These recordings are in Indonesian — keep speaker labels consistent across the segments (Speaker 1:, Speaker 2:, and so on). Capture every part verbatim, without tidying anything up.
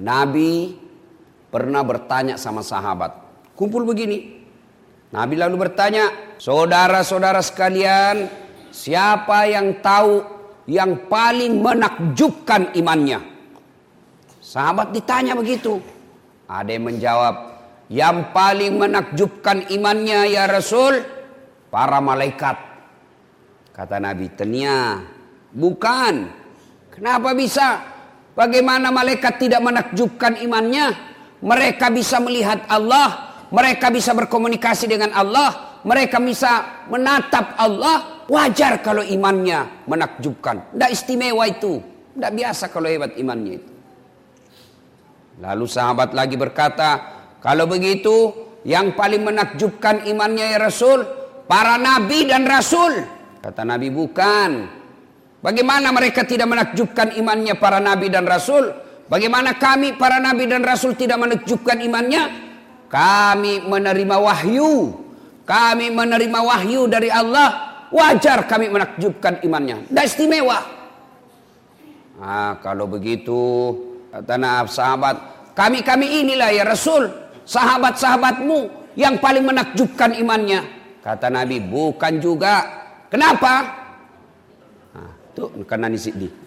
Speaker 1: Nabi pernah bertanya sama sahabat. Kumpul begini. Nabi lalu bertanya, saudara-saudara sekalian, siapa yang tahu yang paling menakjubkan imannya? Sahabat ditanya begitu. Ada yang menjawab, yang paling menakjubkan imannya ya Rasul, para malaikat. Kata Nabi, tenya, bukan. Kenapa bisa? Bagaimana malaikat tidak menakjubkan imannya? Mereka bisa melihat Allah, mereka bisa berkomunikasi dengan Allah, mereka bisa menatap Allah. Wajar kalau imannya menakjubkan. Tidak istimewa itu, tidak biasa kalau hebat imannya itu. Lalu sahabat lagi berkata, kalau begitu yang paling menakjubkan imannya ya Rasul, para nabi dan rasul. Kata Nabi, bukan. Bagaimana mereka tidak menakjubkan imannya para nabi dan rasul? Bagaimana kami para nabi dan rasul tidak menakjubkan imannya? Kami menerima wahyu. Kami menerima wahyu dari Allah. Wajar kami menakjubkan imannya. Tidak istimewa. Nah, kalau begitu, kata sahabat, kami-kami inilah ya Rasul, sahabat-sahabatmu yang paling menakjubkan imannya. Kata Nabi, bukan juga. Kenapa? Nah, tuh karena nisik di.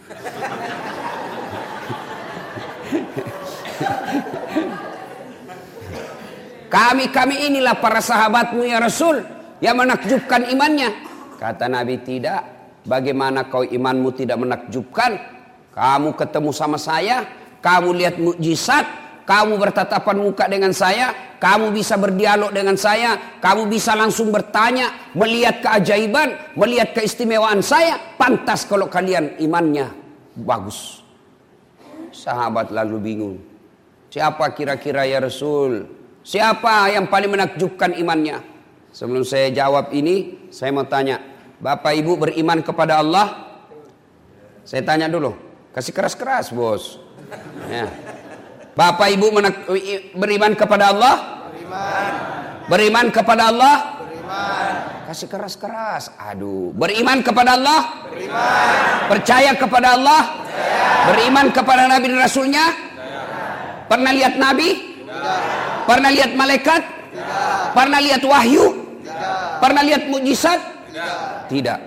Speaker 1: Kami-kami inilah para sahabatmu ya Rasul yang menakjubkan imannya. Kata Nabi, tidak. Bagaimana kau imanmu tidak menakjubkan? Kamu ketemu sama saya, kamu lihat mukjizat, kamu bertatapan muka dengan saya, kamu bisa berdialog dengan saya, kamu bisa langsung bertanya, melihat keajaiban, melihat keistimewaan saya. Pantas kalau kalian imannya bagus. Sahabat lalu bingung. Siapa kira-kira ya Rasul? Siapa yang paling menakjubkan imannya? Sebelum saya jawab ini, saya mau tanya, Bapak Ibu beriman kepada Allah? Saya tanya dulu. Kasih keras-keras bos. Ya. Bapak Ibu menak- beriman kepada Allah? Beriman. Beriman kepada Allah? Beriman. Kasih keras-keras. Aduh. Beriman kepada Allah? Beriman. Percaya kepada Allah? Percaya. Beriman kepada Nabi dan Rasulnya? Percaya. Pernah lihat Nabi? Tidak. Pernah lihat malaikat? Tidak. Pernah lihat wahyu? Tidak. Pernah lihat mukjizat? Tidak. Tidak.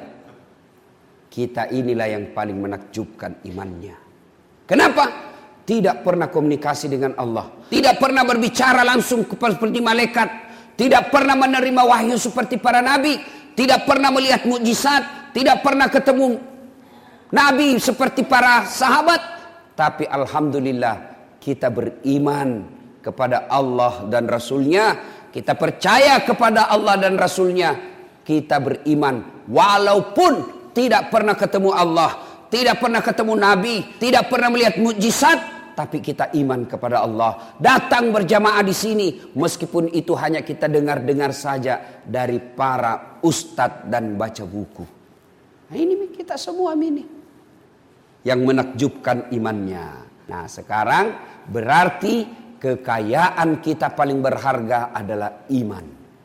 Speaker 1: Kita inilah yang paling menakjubkan imannya. Kenapa? Tidak pernah komunikasi dengan Allah. Tidak pernah berbicara langsung seperti malaikat. Tidak pernah menerima wahyu seperti para nabi. Tidak pernah melihat mukjizat. Tidak pernah ketemu nabi seperti para sahabat. Tapi alhamdulillah kita beriman kepada Allah dan Rasulnya. Kita percaya kepada Allah dan Rasulnya. Kita beriman walaupun tidak pernah ketemu Allah, tidak pernah ketemu Nabi, tidak pernah melihat mukjizat, tapi kita iman kepada Allah. Datang berjamaah di sini, meskipun itu hanya kita dengar-dengar saja dari para ustadz dan baca buku. Nah, ini kita semua ini yang menakjubkan imannya. Nah, sekarang berarti kekayaan kita paling berharga adalah iman.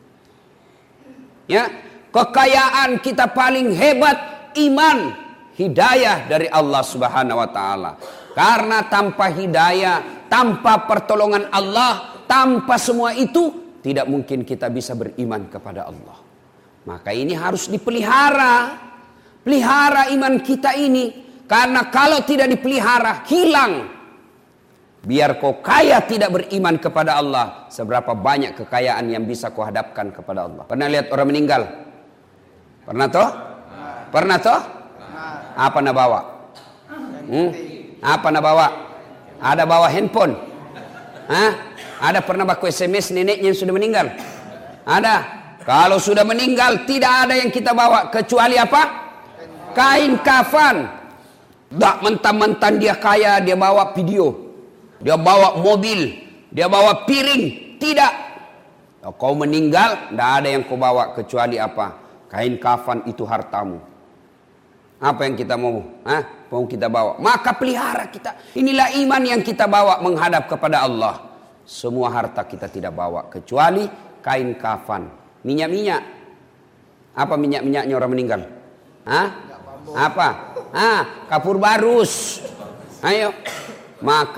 Speaker 1: Ya, kekayaan kita paling hebat iman, hidayah dari Allah Subhanahu wa taala. Karena tanpa hidayah, tanpa pertolongan Allah, tanpa semua itu tidak mungkin kita bisa beriman kepada Allah. Maka ini harus dipelihara. Pelihara iman kita ini, karena kalau tidak dipelihara hilang. Biar kau kaya tidak beriman kepada Allah, seberapa banyak kekayaan yang bisa kau hadapkan kepada Allah. Pernah lihat orang meninggal? Pernah toh? Pernah toh? Apa nak bawa? Hmm? Apa nak bawa? Ada bawa handphone? Hah? Ada pernah baku S M S neneknya yang sudah meninggal? Ada. Kalau sudah meninggal tidak ada yang kita bawa kecuali apa? Kain kafan. Tak mentang-mentang dia kaya dia bawa video, dia bawa mobil, dia bawa piring. Tidak. Kalau kau meninggal tidak ada yang kau bawa kecuali apa? Kain kafan itu hartamu. Apa yang kita mau? Hah? Mau kita bawa? Maka pelihara kita. Inilah iman yang kita bawa menghadap kepada Allah. Semua harta kita tidak bawa kecuali kain kafan. Minyak-minyak. Apa minyak-minyaknya orang meninggal? Hah? Apa? Ah, kapur barus. Ayo. Maka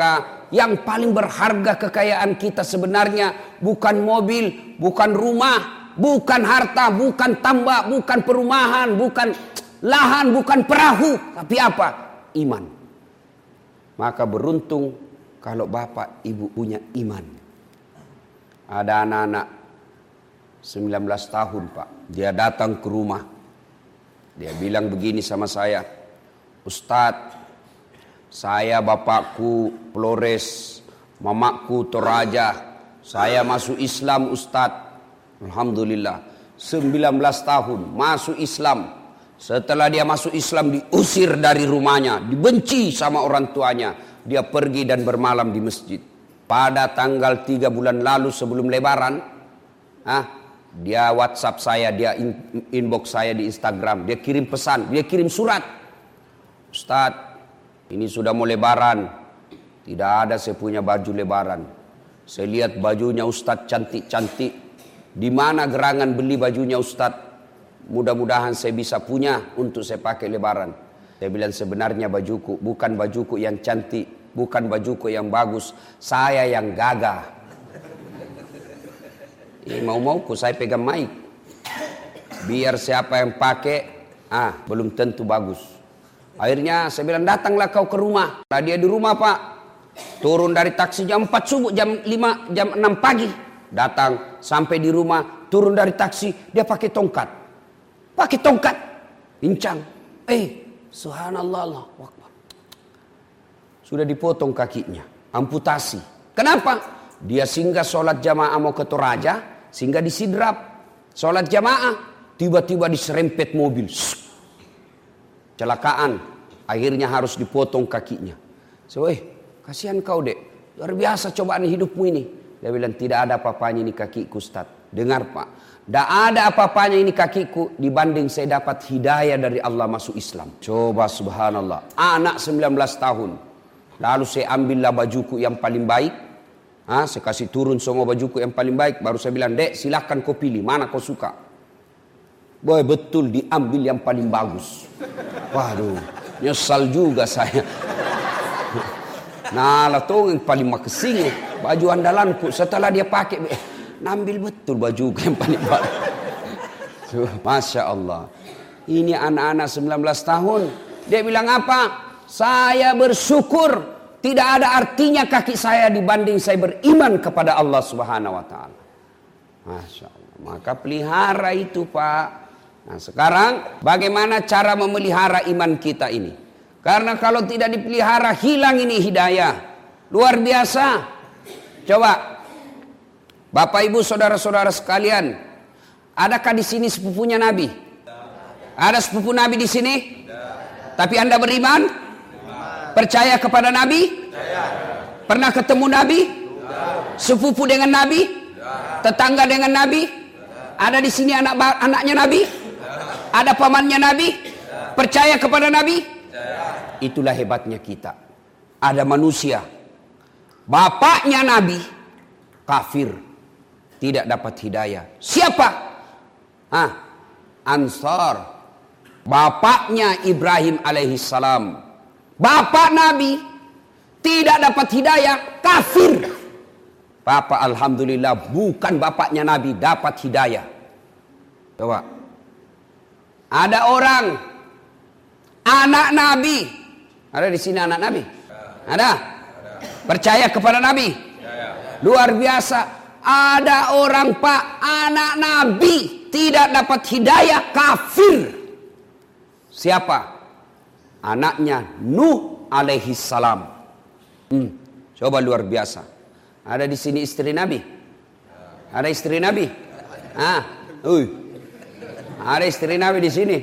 Speaker 1: yang paling berharga kekayaan kita sebenarnya bukan mobil, bukan rumah, bukan harta, bukan tambak, bukan perumahan, bukan lahan, bukan perahu. Tapi apa? Iman. Maka beruntung kalau bapak ibu punya iman. Ada anak-anak sembilan belas tahun pak. Dia datang ke rumah. Dia bilang begini sama saya. Ustadz, saya bapakku Flores, mamaku Toraja. Saya masuk Islam Ustadz. Alhamdulillah. sembilan belas tahun masuk Islam. Setelah dia masuk Islam diusir dari rumahnya. Dibenci sama orang tuanya. Dia pergi dan bermalam di masjid. Pada tanggal tiga bulan lalu sebelum lebaran. Ah, dia WhatsApp saya. Dia inbox saya di Instagram. Dia kirim pesan. Dia kirim surat. Ustadz, ini sudah mau lebaran. Tidak ada saya punya baju lebaran. Saya lihat bajunya Ustadz cantik-cantik. Di mana gerangan beli bajunya Ustadz? Mudah-mudahan saya bisa punya untuk saya pakai lebaran. Saya bilang sebenarnya bajuku bukan bajuku yang cantik, bukan bajuku yang bagus. Saya yang gagah. Eh, mau-mauku saya pegang mic. Biar siapa yang pakai, ah belum tentu bagus. Akhirnya saya bilang datanglah kau ke rumah. Nah, dia di rumah pak. Turun dari taksi jam empat subuh, jam lima, jam enam pagi. Datang sampai di rumah, turun dari taksi, dia pakai tongkat. Pakai tongkat. Pincang. Eh, subhanallah Allah. Sudah dipotong kakinya. Amputasi. Kenapa? Dia singgah sholat jamaah mau ke Toraja, singgah disidrap. Sholat jamaah, tiba-tiba diserempet mobil. Celakaan, akhirnya harus dipotong kakinya. So, eh, kasihan kau dek, luar biasa cobaan hidupmu ini. Dia bilang tidak ada apa-apanya ini kakiku Ustaz. Dengar pak, tidak ada apa-apanya ini kakiku dibanding saya dapat hidayah dari Allah masuk Islam. Coba subhanallah, anak sembilan belas tahun. Lalu saya ambillah bajuku yang paling baik. Ha, saya kasih turun semua bajuku yang paling baik. Baru saya bilang, dek silahkan kau pilih, mana kau suka. Boy betul diambil yang paling bagus. Waduh, nyesal juga saya. Nah, lah tuh yang paling makasih baju andalanku. Setelah dia pakai, eh, nambil betul baju yang paling bagus. Masya Allah. Ini anak-anak sembilan belas tahun. Dia bilang apa? Saya bersyukur. Tidak ada artinya kaki saya dibanding saya beriman kepada Allah Subhanahu Wa Taala. Masya Allah. Maka pelihara itu pak. Nah sekarang bagaimana cara memelihara iman kita ini? Karena kalau tidak dipelihara hilang ini hidayah. Luar biasa. Coba. Bapak ibu saudara-saudara sekalian. Adakah di sini sepupunya Nabi? Ada sepupu Nabi di sini? Tapi Anda beriman? Percaya kepada Nabi? Pernah ketemu Nabi? Sepupu dengan Nabi? Tetangga dengan Nabi? Ada di sini anak anaknya Nabi? Ada pamannya Nabi? Percaya kepada Nabi? Itulah hebatnya kita. Ada manusia. Bapaknya Nabi kafir. Tidak dapat hidayah. Siapa? Ah, Ansar. Bapaknya Ibrahim alaihissalam. Bapak Nabi tidak dapat hidayah, kafir. Bapak alhamdulillah bukan bapaknya Nabi dapat hidayah. Coba. Ada orang anak Nabi. Ada di sini anak Nabi? Ada? Percaya kepada Nabi? Luar biasa. Ada orang pak anak Nabi tidak dapat hidayah, kafir. Siapa? Anaknya Nuh alaihi salam. Hmm, coba luar biasa. Ada di sini istri Nabi? Ada istri Nabi? Ah, uy. Ada istri Nabi di sini.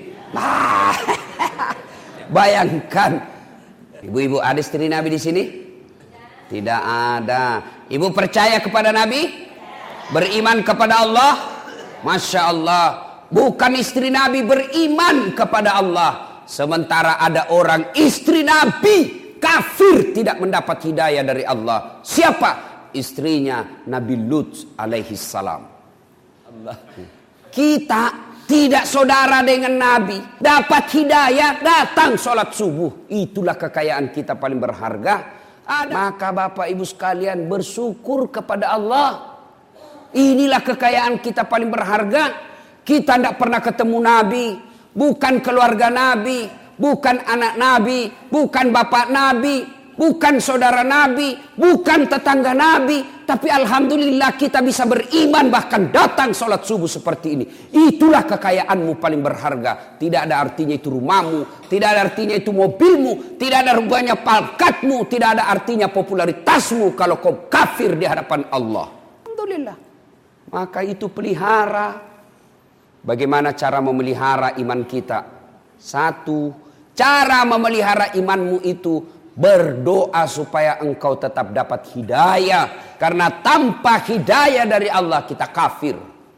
Speaker 1: Bayangkan, ibu-ibu ada istri Nabi di sini? Tidak ada. Ibu percaya kepada Nabi? Beriman kepada Allah? Masya Allah. Bukan istri Nabi beriman kepada Allah. Sementara ada orang istri Nabi kafir tidak mendapat hidayah dari Allah. Siapa? Istrinya Nabi Lut alaihi salam. Allah. Kita tidak saudara dengan Nabi, dapat hidayah, datang sholat subuh. Itulah kekayaan kita paling berharga. Ada. Maka Bapak Ibu sekalian bersyukur kepada Allah. Inilah kekayaan kita paling berharga. Kita tidak pernah ketemu Nabi, bukan keluarga Nabi, bukan anak Nabi, bukan bapak Nabi, bukan saudara Nabi, bukan tetangga Nabi. Tapi alhamdulillah kita bisa beriman, bahkan datang sholat subuh seperti ini. Itulah kekayaanmu paling berharga. Tidak ada artinya itu rumahmu, tidak ada artinya itu mobilmu, tidak ada rupanya pangkatmu, tidak ada artinya popularitasmu kalau kau kafir di hadapan Allah. Alhamdulillah. Maka itu pelihara. Bagaimana cara memelihara iman kita? Satu, cara memelihara imanmu itu berdoa supaya engkau tetap dapat hidayah. Karena tanpa hidayah dari Allah kita kafir.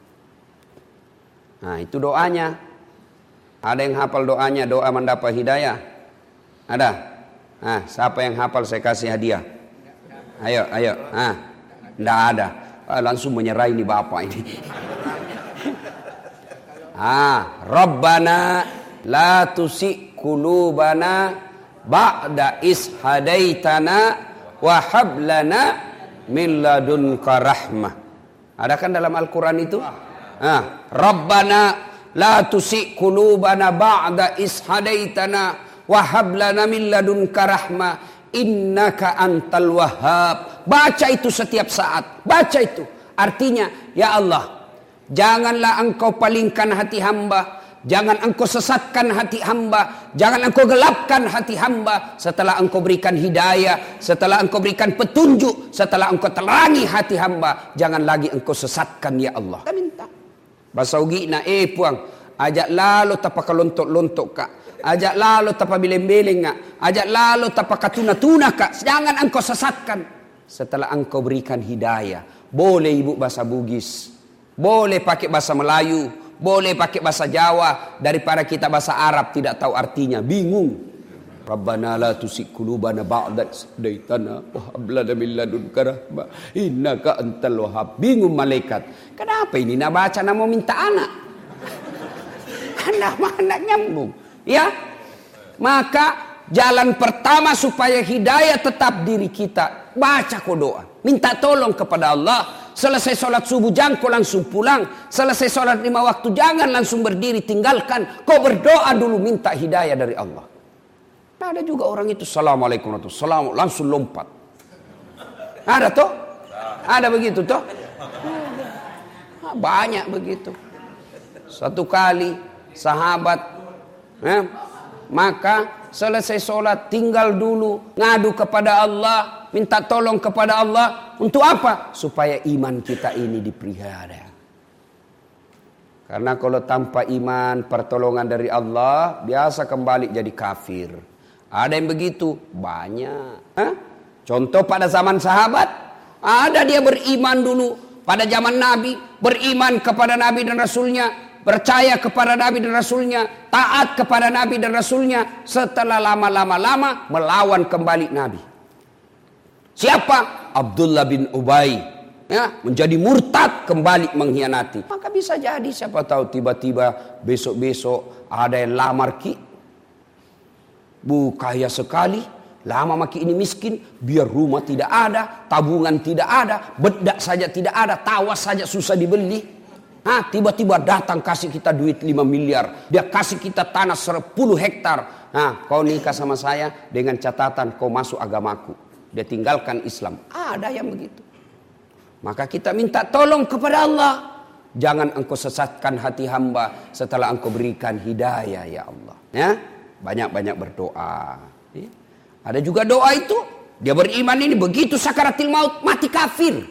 Speaker 1: Nah itu doanya. Ada yang hafal doanya, doa mendapat hidayah? Ada? Nah, siapa yang hafal saya kasih hadiah. Ayo, ayo. Ah, enggak ada. Ah, langsung menyerah ini bapak ini. Ah, Rabbana la tusi qulubana ba'da is hadaitana wa hab lana min ladunka rahmah. Ada kan dalam Al-Qur'an itu? Ah, Rabbana la tusi qulubana ba'da is hadaitana wa hab lana min ladunka rahmah innaka antal wahhab. Baca itu setiap saat. Baca itu. Artinya, ya Allah, janganlah engkau palingkan hati hamba, jangan engkau sesatkan hati hamba, jangan engkau gelapkan hati hamba. Setelah engkau berikan hidayah, setelah engkau berikan petunjuk, setelah engkau terangi hati hamba, jangan lagi engkau sesatkan ya Allah. Kita minta. Basaugi na eh puang, ajak lalu tapa kalontok-lontok kak, ajak lalu tapa bileng-bileng kak, ajak lalu tapa katuna-tuna kak, jangan engkau sesatkan. Setelah engkau berikan hidayah, boleh ibu bahasa Bugis, boleh pakai bahasa Melayu, boleh pakai bahasa Jawa, daripada kita bahasa Arab tidak tahu artinya, bingung. Rabbana la tuzigh qulubana ba'da idh hadaitana wa hab lana min ladunka rahmah innaka antal wahhab. Bingung malaikat. Kenapa ini nak baca nak mau minta anak? Anak mana nyambung? Ya. Maka jalan pertama supaya hidayah tetap diri kita, baca kau doa, minta tolong kepada Allah. Selesai sholat subuh jangan kau langsung pulang. Selesai sholat lima waktu jangan langsung berdiri, tinggalkan. Kau berdoa dulu, minta hidayah dari Allah. Nah, ada juga orang itu assalamualaikum warahmatullahi wabarakatuh, langsung lompat. Ada toh? Ada begitu toh? Nah, banyak begitu. Satu kali sahabat, eh, maka selesai sholat tinggal dulu, ngadu kepada Allah, minta tolong kepada Allah. Untuk apa? Supaya iman kita ini dipelihara. Karena kalau tanpa iman, pertolongan dari Allah, biasa kembali jadi kafir. Ada yang begitu? Banyak. Hah? Contoh pada zaman sahabat, ada dia beriman dulu. Pada zaman Nabi, beriman kepada Nabi dan Rasulnya, percaya kepada Nabi dan Rasulnya, taat kepada Nabi dan Rasulnya. Setelah lama-lama-lama melawan kembali Nabi. Siapa? Abdullah bin Ubay, ya, menjadi murtad, kembali mengkhianati. Maka bisa jadi siapa tahu tiba-tiba besok-besok ada yang lamar ki, bu kaya sekali, lama maki ini miskin, biar rumah tidak ada, tabungan tidak ada, bedak saja tidak ada, tawas saja susah dibeli. Nah, tiba-tiba datang kasih kita duit lima miliar, dia kasih kita tanah sepuluh hektar. Nah, kau nikah sama saya dengan catatan kau masuk agamaku. Dia tinggalkan Islam. Ada yang begitu. Maka kita minta tolong kepada Allah. Jangan engkau sesatkan hati hamba setelah engkau berikan hidayah ya Allah. Ya, banyak-banyak berdoa. Ya. Ada juga doa itu. Dia beriman ini begitu sakaratil maut mati kafir.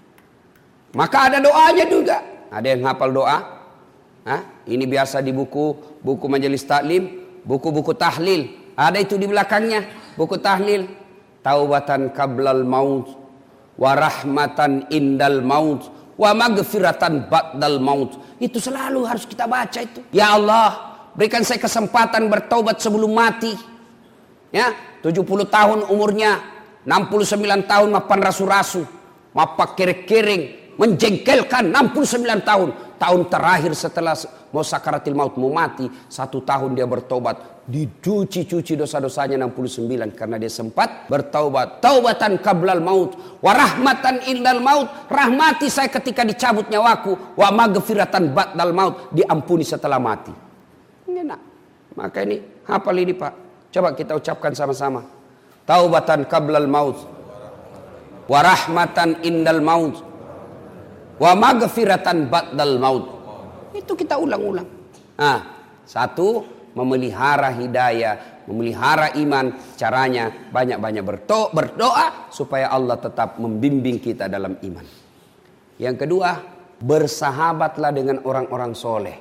Speaker 1: Maka ada doanya juga. Ada yang hafal doa? Hah? Ini biasa di buku buku majelis taklim, buku-buku tahlil. Ada itu di belakangnya, buku tahlil. Taubatan qablal maut wa rahmatan indal maut wa maghfiratan ba'dal maut. Itu selalu harus kita baca itu. Ya Allah, berikan saya kesempatan bertaubat sebelum mati. Ya, tujuh puluh tahun umurnya, enam puluh sembilan tahun mapan rasu-rasu, mapak kering-kering, menjengkelkan enam puluh sembilan tahun. Tahun terakhir setelah mau sakaratil maut, mau mati, satu tahun dia bertobat. Dicuci-cuci dosa-dosanya enam puluh sembilan karena dia sempat bertaubat. Taubatan qablal maut wa rahmatan indal maut. Rahmati saya ketika dicabut nyawaku, wa maghfiratan ba'dal maut, diampuni setelah mati. Enak. Maka ini hafal ini Pak. Coba kita ucapkan sama-sama. Taubatan qablal maut wa rahmatan indal maut wa maghfiratan ba'dal maut. Itu kita ulang-ulang. Nah, satu, memelihara hidayah, memelihara iman. Caranya banyak-banyak berdoa, berdoa supaya Allah tetap membimbing kita dalam iman. Yang kedua, bersahabatlah dengan orang-orang soleh.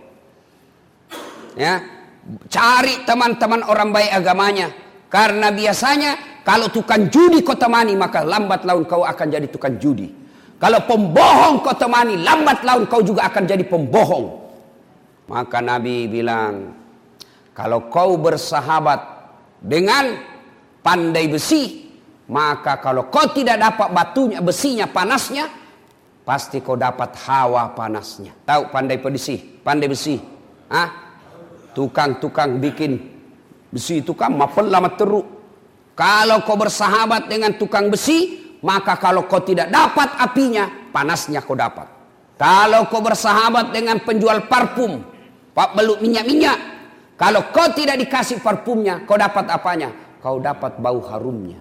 Speaker 1: Ya, cari teman-teman orang baik agamanya. Karena biasanya kalau tukang judi kau temani, maka lambat laun kau akan jadi tukang judi. Kalau pembohong kau temani, lambat laun kau juga akan jadi pembohong. Maka Nabi bilang, kalau kau bersahabat dengan pandai besi, maka kalau kau tidak dapat batunya, besinya, panasnya, pasti kau dapat hawa panasnya. Tahu pandai besi? Pandai besi? Hah? Tukang-tukang bikin besi itu kan mapel lama teruk. Kalau kau bersahabat dengan tukang besi, maka kalau kau tidak dapat apinya, panasnya kau dapat. Kalau kau bersahabat dengan penjual parfum, pak beluk minyak-minyak, kalau kau tidak dikasih parfumnya, kau dapat apanya? Kau dapat bau harumnya.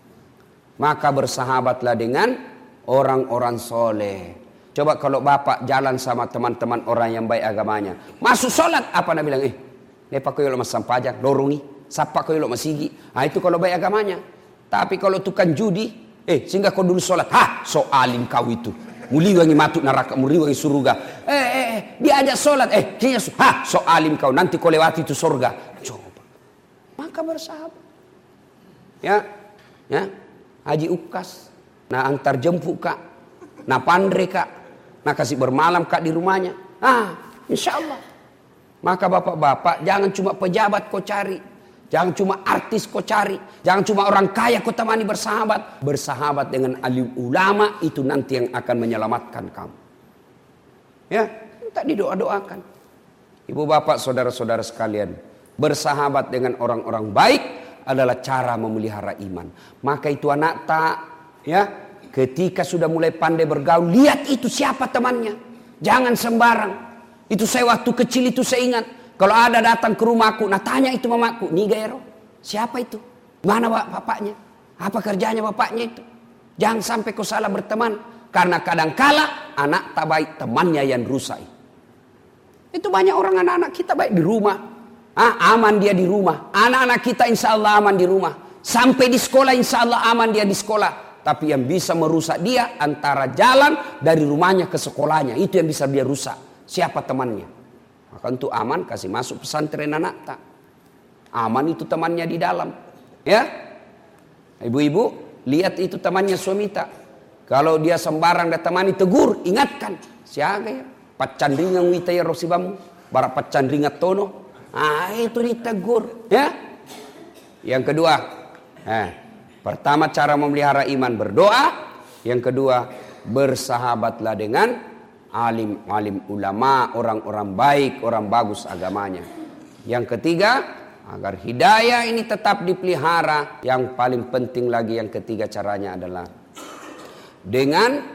Speaker 1: Maka bersahabatlah dengan orang-orang soleh. Coba kalau bapak jalan sama teman-teman orang yang baik agamanya, masuk sholat, apa Nabi bilang? Eh, lepak kau yolo mas sampajak, dorungi, sapa kau yolo mas sigi. Nah itu kalau baik agamanya. Tapi kalau tukang judi, eh sehingga kau dulu sholat, hah soalin kau itu. Muliwangi matut neraka, muliwangi surga. Eh, eh, eh, diajak sholat, eh, dia ha, soalim kau, nanti kau lewati itu surga. Coba. Maka bersahabat. Ya, ya, haji ukas, nah antar jemput kak, nah pandre kak, nah kasih bermalam kak di rumahnya. Ah, insya Allah. Maka bapak-bapak jangan cuma pejabat kau cari. Jangan cuma artis kau cari. Jangan cuma orang kaya kau temani bersahabat. Bersahabat dengan alim ulama, itu nanti yang akan menyelamatkan kamu. Ya, minta didoa-doakan. Ibu bapak saudara-saudara sekalian, bersahabat dengan orang-orang baik adalah cara memelihara iman. Maka itu anak tak, ya, ketika sudah mulai pandai bergaul, lihat itu siapa temannya. Jangan sembarang. Itu saya waktu kecil itu saya ingat. Kalau ada datang ke rumahku, nah tanya itu mamaku, nih gairo, siapa itu? Mana bapaknya? Apa kerjanya bapaknya itu? Jangan sampai kau salah berteman. Karena kadangkala anak tak baik, temannya yang rusak. Itu banyak orang anak-anak kita baik di rumah. Ah, aman dia di rumah. Anak-anak kita insya Allah aman di rumah. Sampai di sekolah insya Allah aman dia di sekolah. Tapi yang bisa merusak dia antara jalan dari rumahnya ke sekolahnya. Itu yang bisa dia rusak. Siapa temannya? Maka untuk aman kasih masuk pesantren anak tak. Aman itu temannya di dalam. Ya. Ibu-ibu lihat itu temannya suami tak. Kalau dia sembarang dan temani tegur, ingatkan. Siaga ya. Pacandringan wita ya rosibamu. Bara pacandringan tono. Ah itu ditegur. Ya. Yang kedua. Eh, pertama cara memelihara iman berdoa. Yang kedua bersahabatlah dengan alim-alim ulama, orang-orang baik, orang bagus agamanya. Yang ketiga, agar hidayah ini tetap dipelihara, yang paling penting lagi yang ketiga caranya adalah dengan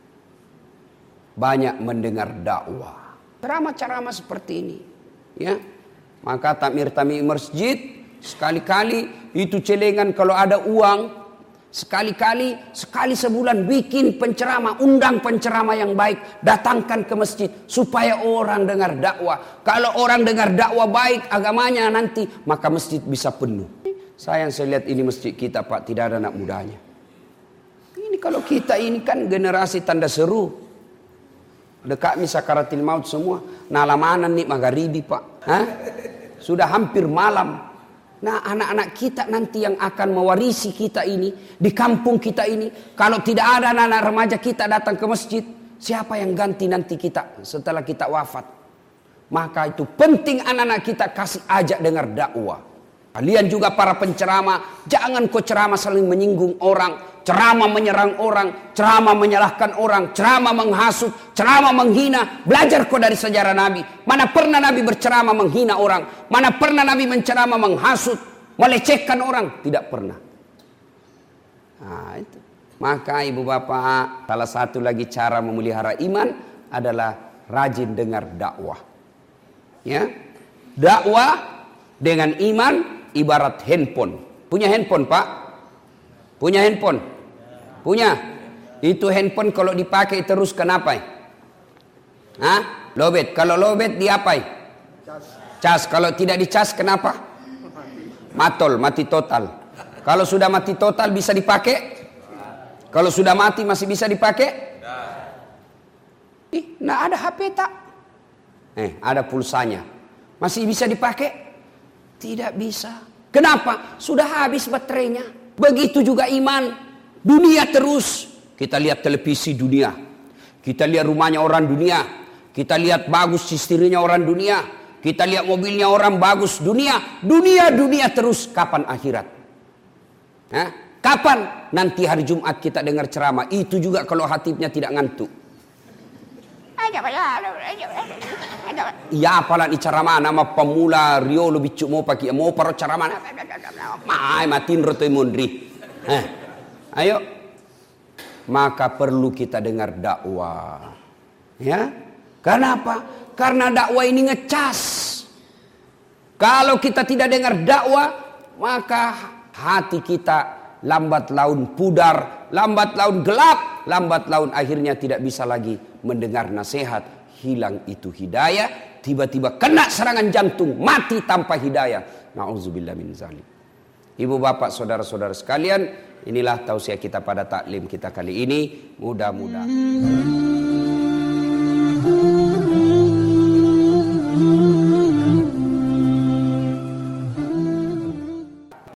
Speaker 1: banyak mendengar dakwah. Ceramah-ceramah seperti ini, ya. Maka takmir-takmir masjid sekali-kali itu celengan kalau ada uang. Sekali-kali, sekali sebulan bikin penceramah, undang penceramah yang baik, datangkan ke masjid supaya orang dengar dakwah. Kalau orang dengar dakwah baik agamanya nanti, maka masjid bisa penuh. Sayang saya lihat ini masjid kita Pak, tidak ada anak mudanya. Ini kalau kita ini kan generasi tanda seru. Dekat misakaratil maut semua. Nalamanan nih magharibi Pak. Hah? Sudah hampir malam. Nah anak-anak kita nanti yang akan mewarisi kita ini di kampung kita ini. Kalau tidak ada anak-anak remaja kita datang ke masjid, siapa yang ganti nanti kita setelah kita wafat? Maka itu penting anak-anak kita kasih ajak dengar dakwah. Kalian juga para penceramah, jangan kau ceramah saling menyinggung orang. ceramah menyerang orang, ceramah menyalahkan orang, ceramah menghasut, ceramah menghina. Belajar kau dari sejarah Nabi. Mana pernah Nabi berceramah menghina orang? Mana pernah Nabi menceramah menghasut, melecehkan orang? Tidak pernah. Nah, itu. Maka ibu bapak, salah satu lagi cara memelihara iman adalah rajin dengar dakwah. Ya, dakwah dengan iman ibarat handphone. Punya handphone pak? Punya handphone? Punya. Itu handphone kalau dipakai terus kenapa? Hah? Lowbat. Kalau lowbat diapai? Cas. Kalau tidak dicas kenapa? Matol, mati total. Kalau sudah mati total bisa dipakai? Kalau sudah mati masih bisa dipakai? Ih, nah ada H P tak? Eh, ada pulsanya. Masih bisa dipakai? Tidak bisa. Kenapa? Sudah habis baterainya. Begitu juga iman. Dunia terus. Kita lihat televisi dunia. Kita lihat rumahnya orang dunia. Kita lihat bagus istrinya orang dunia. Kita lihat mobilnya orang bagus dunia. Dunia, dunia terus. Kapan akhirat? Hah? Kapan? Nanti hari Jumat kita dengar ceramah. Itu juga kalau hatibnya tidak ngantuk. Ya apalah di ceramah nama pemula Rio lebih cuk mau pakai mau para ceramah. Mai matin rotoi mondri. Eh, ayo. Maka perlu kita dengar dakwah. Ya? Kenapa? Karena dakwah ini ngecas. Kalau kita tidak dengar dakwah, maka hati kita lambat laun pudar, lambat laun gelap, lambat laun akhirnya tidak bisa lagi mendengar nasihat. Hilang itu hidayah, tiba-tiba kena serangan jantung, mati tanpa hidayah. Na'udzubillah min zalik. Ibu bapak saudara-saudara sekalian, inilah tausiah kita pada taklim kita kali ini. Mudah-mudahan